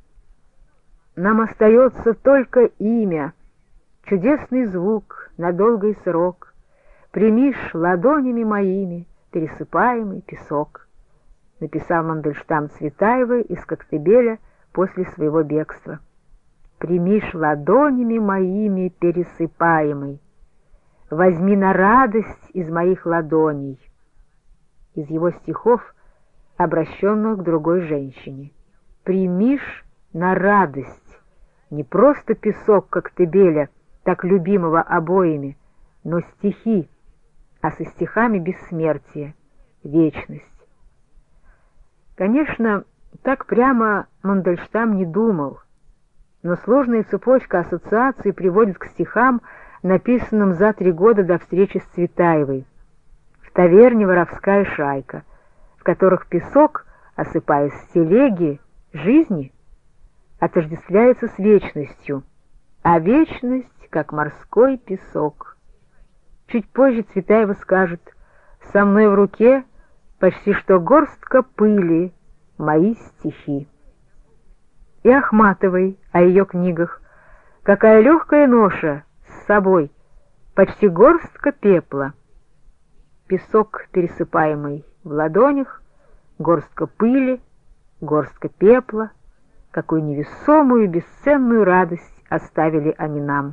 Нам остается только имя, чудесный звук на долгий срок. Примишь ладонями моими пересыпаемый песок, написал Мандельштам Цветаевой из Коктебеля после своего бегства. Примишь ладонями моими пересыпаемый, возьми на радость из моих ладоней. Из его стихов, обращенных к другой женщине. Примишь на радость не просто песок Коктебеля, так любимого обоими, но стихи, а со стихами бессмертие, вечность. Конечно, так прямо Мандельштам не думал, но сложная цепочка ассоциаций приводит к стихам, написанным за три года до встречи с Цветаевой. В таверне «Воровская шайка», в которых песок, осыпаясь с телеги жизни, отождествляется с вечностью, а вечность, как морской песок. Чуть позже Цветаева скажет: «Со мной в руке почти что горстка пыли, мои стихи». И Ахматовой о ее книгах: «Какая легкая ноша с собой, почти горстка пепла». Песок, пересыпаемый в ладонях, горстка пыли, горстка пепла. Какую невесомую, бесценную радость оставили они нам.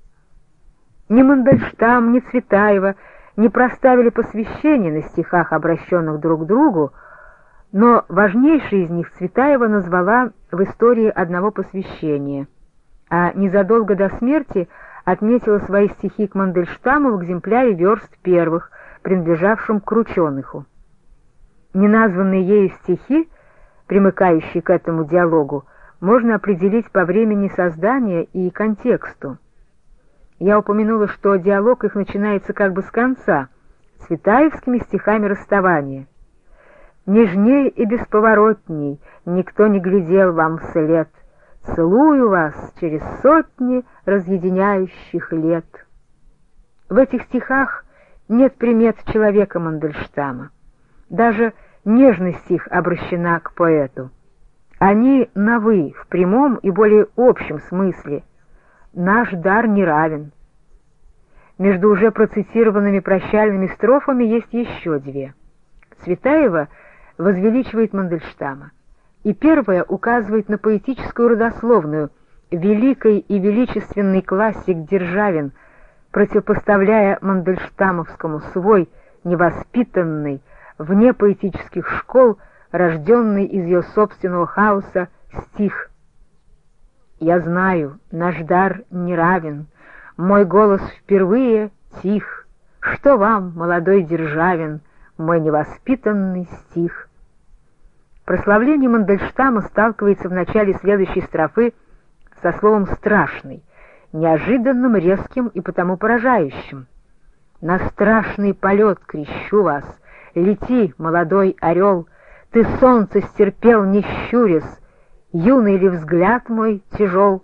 Ни Мандельштам, ни Цветаева не проставили посвящение на стихах, обращенных друг к другу, но важнейший из них Цветаева назвала в истории одного посвящения, а незадолго до смерти отметила свои стихи к Мандельштаму в экземпляре верст первых, принадлежавшем к Крученыху. Неназванные ею стихи, примыкающие к этому диалогу, можно определить по времени создания и контексту. Я упомянула, что диалог их начинается как бы с конца, цветаевскими стихами расставания. «Нежней и бесповоротней никто не глядел вам вслед, целую вас через сотни разъединяющих лет». В этих стихах нет примет человека Мандельштама. Даже нежность их обращена к поэту. Они на «вы» в прямом и более общем смысле. Наш дар не равен. Между уже процитированными прощальными строфами есть еще две. Цветаева возвеличивает Мандельштама, и первая указывает на поэтическую родословную. Великий и величественный классик Державин, противопоставляя Мандельштамовскому свой невоспитанный, вне поэтических школ, рожденный из ее собственного хаоса, стих. «Я знаю, наш дар не равен, мой голос впервые тих. Что вам, молодой Державин, мой невоспитанный стих?» Прославление Мандельштама сталкивается в начале следующей строфы со словом «страшный», неожиданным, резким и потому поражающим. «На страшный полет крещу вас, лети, молодой орел, ты солнце стерпел, не щурясь, юный ли взгляд мой тяжел?»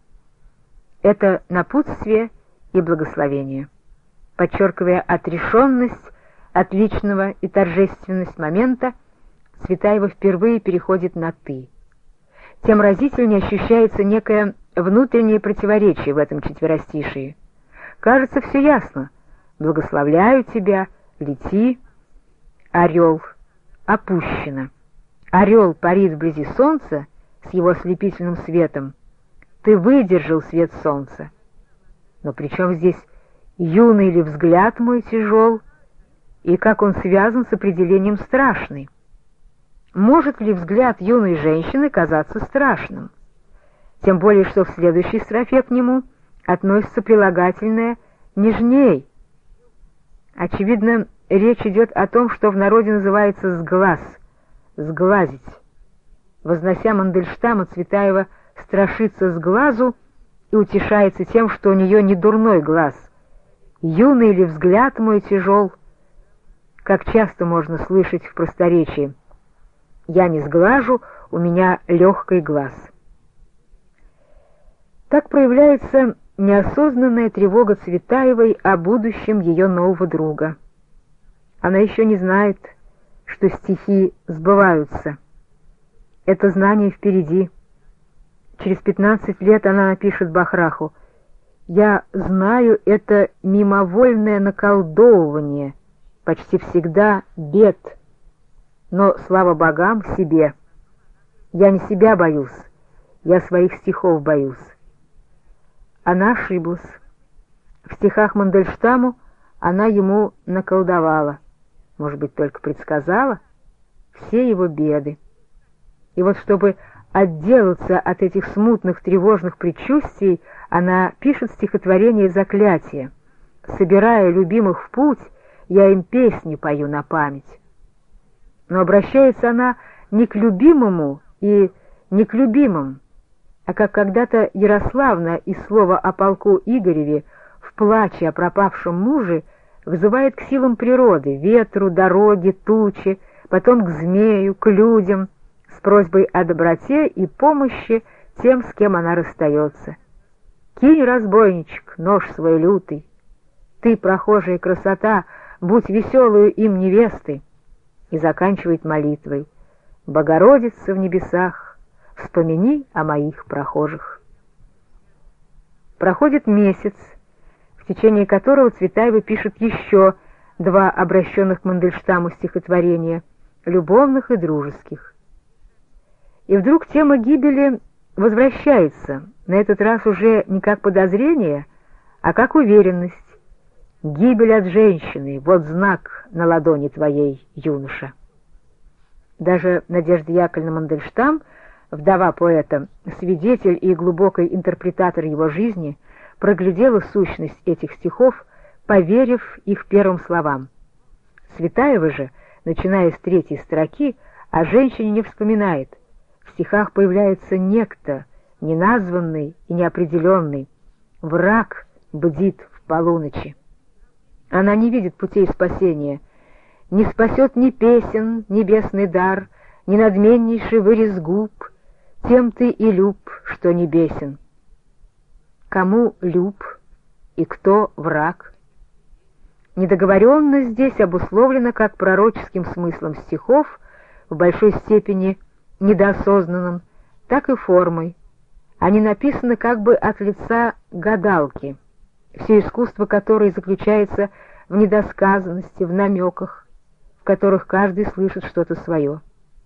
Это напутствие и благословение, подчеркивая отрешенность от личного и торжественность момента, Цветаева впервые переходит на «ты». Тем разительнее ощущается некое внутреннее противоречие в этом четверостишии. Кажется, все ясно. «Благословляю тебя, лети». Орел опущено. Орел парит вблизи солнца с его ослепительным светом. Ты выдержал свет солнца. Но при чем здесь юный ли взгляд мой тяжел, и как он связан с определением «страшный»? Может ли взгляд юной женщины казаться страшным? Тем более, что в следующей строфе к нему относится прилагательное «нежней». Очевидно, речь идет о том, что в народе называется «сглаз», «сглазить». Вознося Мандельштама, Цветаева страшится сглазу и утешается тем, что у нее не дурной глаз. «Юный ли взгляд мой тяжел?» Как часто можно слышать в просторечии: «Я не сглажу, у меня легкий глаз». Так проявляется неосознанная тревога Цветаевой о будущем ее нового друга. Она еще не знает, что стихи сбываются. Это знание впереди. Через пятнадцать лет она напишет Бахраху: «Я знаю, это мимовольное наколдовывание, почти всегда бед, но, слава богам, себе. Я не себя боюсь, я своих стихов боюсь». Она ошиблась. В стихах Мандельштаму она ему наколдовала, может быть, только предсказала все его беды. И вот чтобы отделаться от этих смутных тревожных предчувствий, она пишет стихотворение «Заклятие». «Собирая любимых в путь, я им песни пою на память». Но обращается она не к любимому и не к любимым, а как когда-то Ярославна из слова о полку Игореве в плаче о пропавшем муже вызывает к силам природы, ветру, дороге, туче, потом к змею, к людям, с просьбой о доброте и помощи тем, с кем она расстается. «Кинь, разбойничек, нож свой лютый, ты, прохожая красота, будь веселую им невестой», и заканчивает молитвой: «Богородица в небесах, вспомини о моих прохожих». Проходит месяц, в течение которого Цветаева пишет еще два обращенных к Мандельштаму стихотворения, любовных и дружеских. И вдруг тема гибели возвращается, на этот раз уже не как подозрение, а как уверенность. «Гибель от женщины — вот знак на ладони твоей, юноша». Даже Надежда Яковлевна Мандельштам, вдова поэта, свидетель и глубокий интерпретатор его жизни, проглядела сущность этих стихов, поверив их первым словам. Цветаева же, начиная с третьей строки, о женщине не вспоминает. В стихах появляется некто, неназванный и неопределенный. Враг бдит в полуночи. Она не видит путей спасения. Не спасет ни песен, небесный дар, ни надменнейший вырез губ. Тем ты и люб, что не бесен. Кому люб и кто враг? Недоговоренность здесь обусловлена как пророческим смыслом стихов, в большой степени недоосознанным, так и формой. Они написаны как бы от лица гадалки, все искусство которой заключается в недосказанности, в намеках, в которых каждый слышит что-то свое.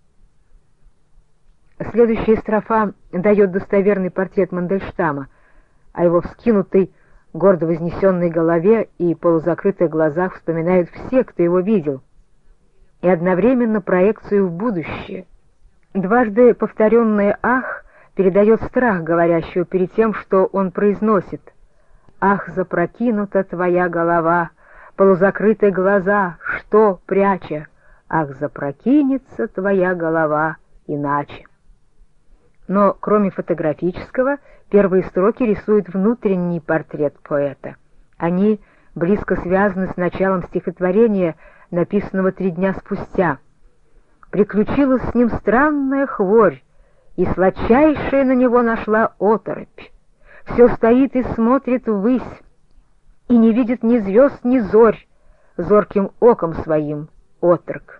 Следующая строфа дает достоверный портрет Мандельштама, о его вскинутой, гордо вознесенной голове и полузакрытых глазах вспоминают все, кто его видел, и одновременно проекцию в будущее. Дважды повторенное «ах» передает страх говорящего перед тем, что он произносит. «Ах, запрокинута твоя голова, полузакрытые глаза, что пряча? Ах, запрокинется твоя голова иначе». Но кроме фотографического, первые строки рисуют внутренний портрет поэта. Они близко связаны с началом стихотворения, написанного три дня спустя. «Приключилась с ним странная хворь, и сладчайшая на него нашла оторопь. Все стоит и смотрит ввысь, и не видит ни звезд, ни зорь, зорким оком своим отрок».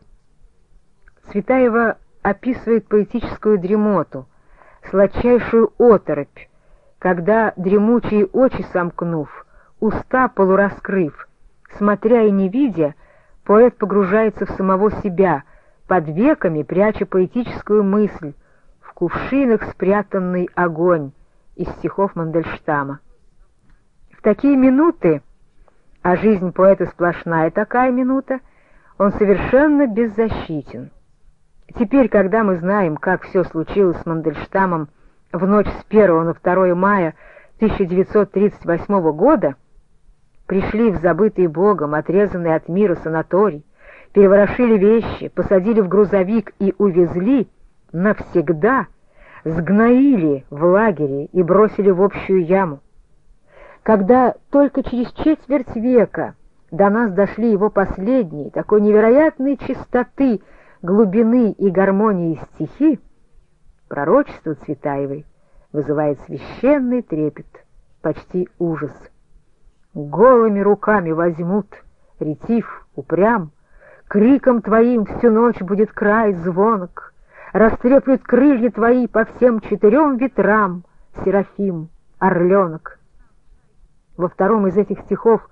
Цветаева описывает поэтическую дремоту, сладчайшую оторопь, когда, дремучие очи сомкнув, уста полураскрыв, смотря и не видя, поэт погружается в самого себя, под веками пряча поэтическую мысль, в кувшинах спрятанный огонь из стихов Мандельштама. В такие минуты, а жизнь поэта сплошная такая минута, он совершенно беззащитен. Теперь, когда мы знаем, как все случилось с Мандельштамом в ночь с первого на второе мая тысяча девятьсот тридцать восьмого года, пришли в забытый Богом, отрезанный от мира санаторий, переворошили вещи, посадили в грузовик и увезли навсегда, сгноили в лагере и бросили в общую яму. Когда только через четверть века до нас дошли его последние, такой невероятной чистоты, глубины и гармонии стихи, пророчество Цветаевой вызывает священный трепет, почти ужас. Голыми руками возьмут, ретив, упрям, криком твоим всю ночь будет край звонок, растреплют крылья твои по всем четырем ветрам, Серафим, орленок. Во втором из этих стихов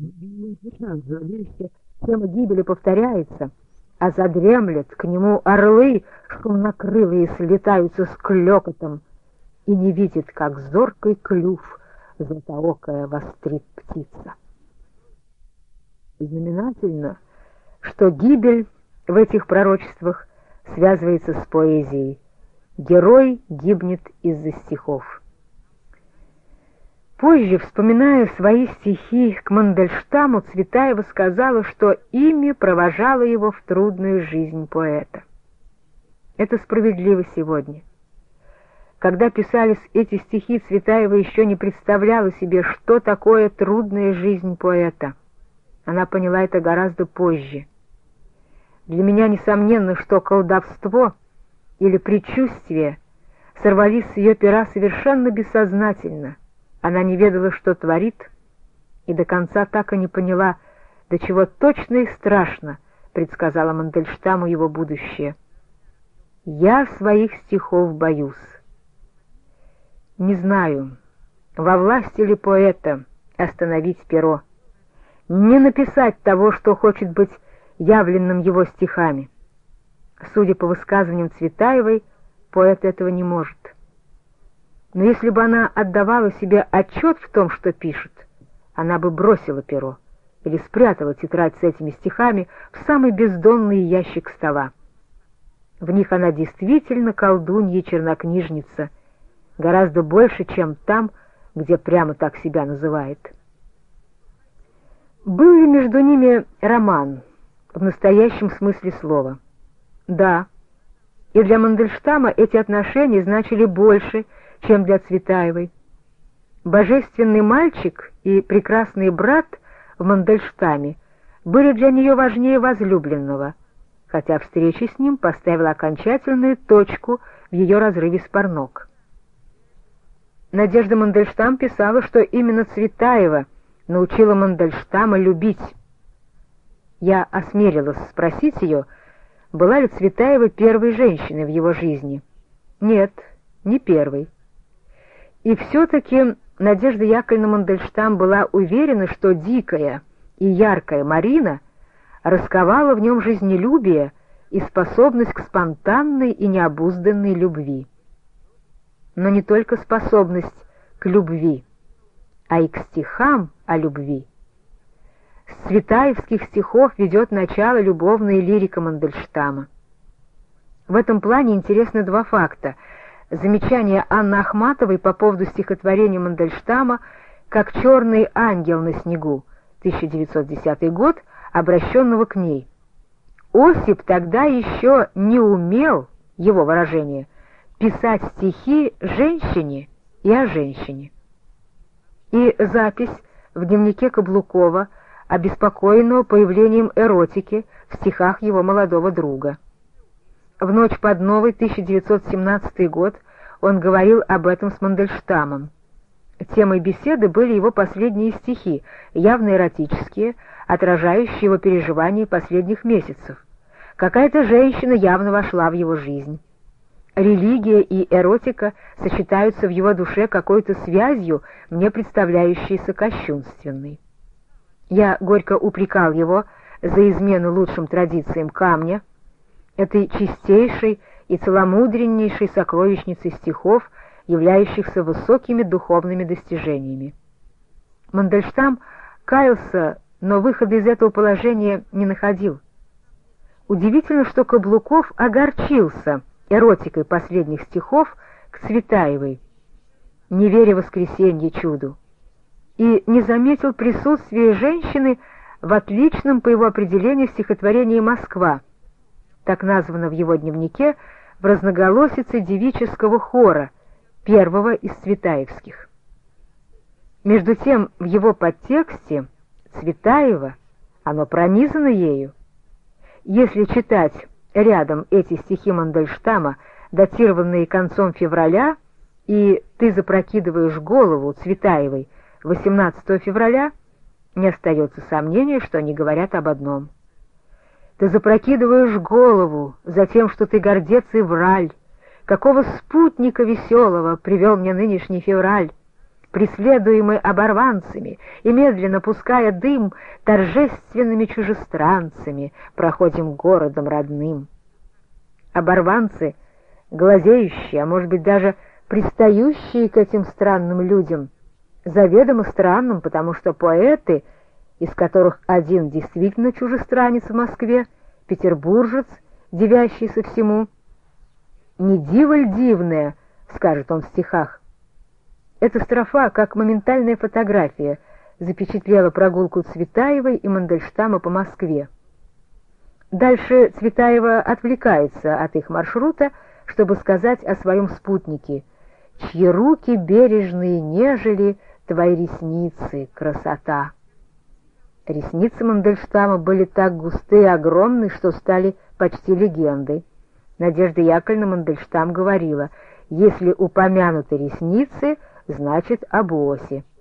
тема гибели повторяется, а задремлет к нему орлы, шумнокрылые слетаются с клёкотом, и не видит, как зоркий клюв златоокая вострит птица. Знаменательно, что гибель в этих пророчествах связывается с поэзией. Герой гибнет из-за стихов. Позже, вспоминая свои стихи к Мандельштаму, Цветаева сказала, что ими провожала его в трудную жизнь поэта. Это справедливо сегодня. Когда писались эти стихи, Цветаева еще не представляла себе, что такое трудная жизнь поэта. Она поняла это гораздо позже. Для меня несомненно, что колдовство или предчувствие сорвались с ее пера совершенно бессознательно. Она не ведала, что творит, и до конца так и не поняла, до чего точно и страшно предсказала Мандельштаму его будущее. «Я своих стихов боюсь. Не знаю, во власти ли поэта остановить перо, не написать того, что хочет быть явленным его стихами. Судя по высказываниям Цветаевой, поэт этого не может. Но если бы она отдавала себе отчет в том, что пишет, она бы бросила перо или спрятала тетрадь с этими стихами в самый бездонный ящик стола. В них она действительно колдунья-чернокнижница, гораздо больше, чем там, где прямо так себя называет. Был ли между ними роман в настоящем смысле слова? Да. И для Мандельштама эти отношения значили больше, чем для Цветаевой. Божественный мальчик и прекрасный брат в Мандельштаме были для нее важнее возлюбленного, хотя встреча с ним поставила окончательную точку в ее разрыве с Парнок. Надежда Мандельштам писала, что именно Цветаева научила Мандельштама любить. Я осмелилась спросить ее, была ли Цветаева первой женщиной в его жизни. Нет, не первой. И все-таки Надежда Яковлевна Мандельштам была уверена, что дикая и яркая Марина расковала в нем жизнелюбие и способность к спонтанной и необузданной любви. Но не только способность к любви, а и к стихам о любви. С цветаевских стихов ведет начало любовная лирика Мандельштама. В этом плане интересны два факта. Замечание Анны Ахматовой по поводу стихотворения Мандельштама «Как черный ангел на снегу», тысяча девятьсот десятый год, обращенного к ней. Осип тогда еще не умел, его выражение, писать стихи женщине и о женщине. И запись в дневнике Каблукова, обеспокоенного появлением эротики в стихах его молодого друга. В ночь под новый тысяча девятьсот семнадцатый год он говорил об этом с Мандельштамом. Темой беседы были его последние стихи, явно эротические, отражающие его переживания последних месяцев. Какая-то женщина явно вошла в его жизнь. Религия и эротика сочетаются в его душе какой-то связью, мне представляющейся кощунственной. Я горько упрекал его за измену лучшим традициям камня, этой чистейшей и целомудреннейшей сокровищницей стихов, являющихся высокими духовными достижениями. Мандельштам каялся, но выхода из этого положения не находил. Удивительно, что Каблуков огорчился эротикой последних стихов к Цветаевой, не веря в воскресенье чуду, и не заметил присутствия женщины в отличном, по его определению, стихотворении «Москва», так названо в его дневнике, в разноголосице девического хора, первого из цветаевских. Между тем, в его подтексте Цветаева, оно пронизано ею. Если читать рядом эти стихи Мандельштама, датированные концом февраля, и «Ты запрокидываешь голову» Цветаевой восемнадцатого февраля, не остается сомнения, что они говорят об одном. Ты запрокидываешь голову за тем, что ты гордец и враль. Какого спутника веселого привел мне нынешний февраль, преследуемый оборванцами и, медленно пуская дым, торжественными чужестранцами проходим городом родным. Оборванцы, глазеющие, а может быть даже пристающие к этим странным людям, заведомо странным, потому что поэты, из которых один действительно чужестранец в Москве, петербуржец, дивящийся всему, «Не диво ль дивное», — скажет он в стихах. Эта строфа, как моментальная фотография, запечатлела прогулку Цветаевой и Мандельштама по Москве. Дальше Цветаева отвлекается от их маршрута, чтобы сказать о своем спутнике, чьи руки бережные нежели твои ресницы, красота. Ресницы Мандельштама были так густы и огромны, что стали почти легендой. Надежда Яковлевна Мандельштам говорила: «Если упомянуты ресницы, значит об осе».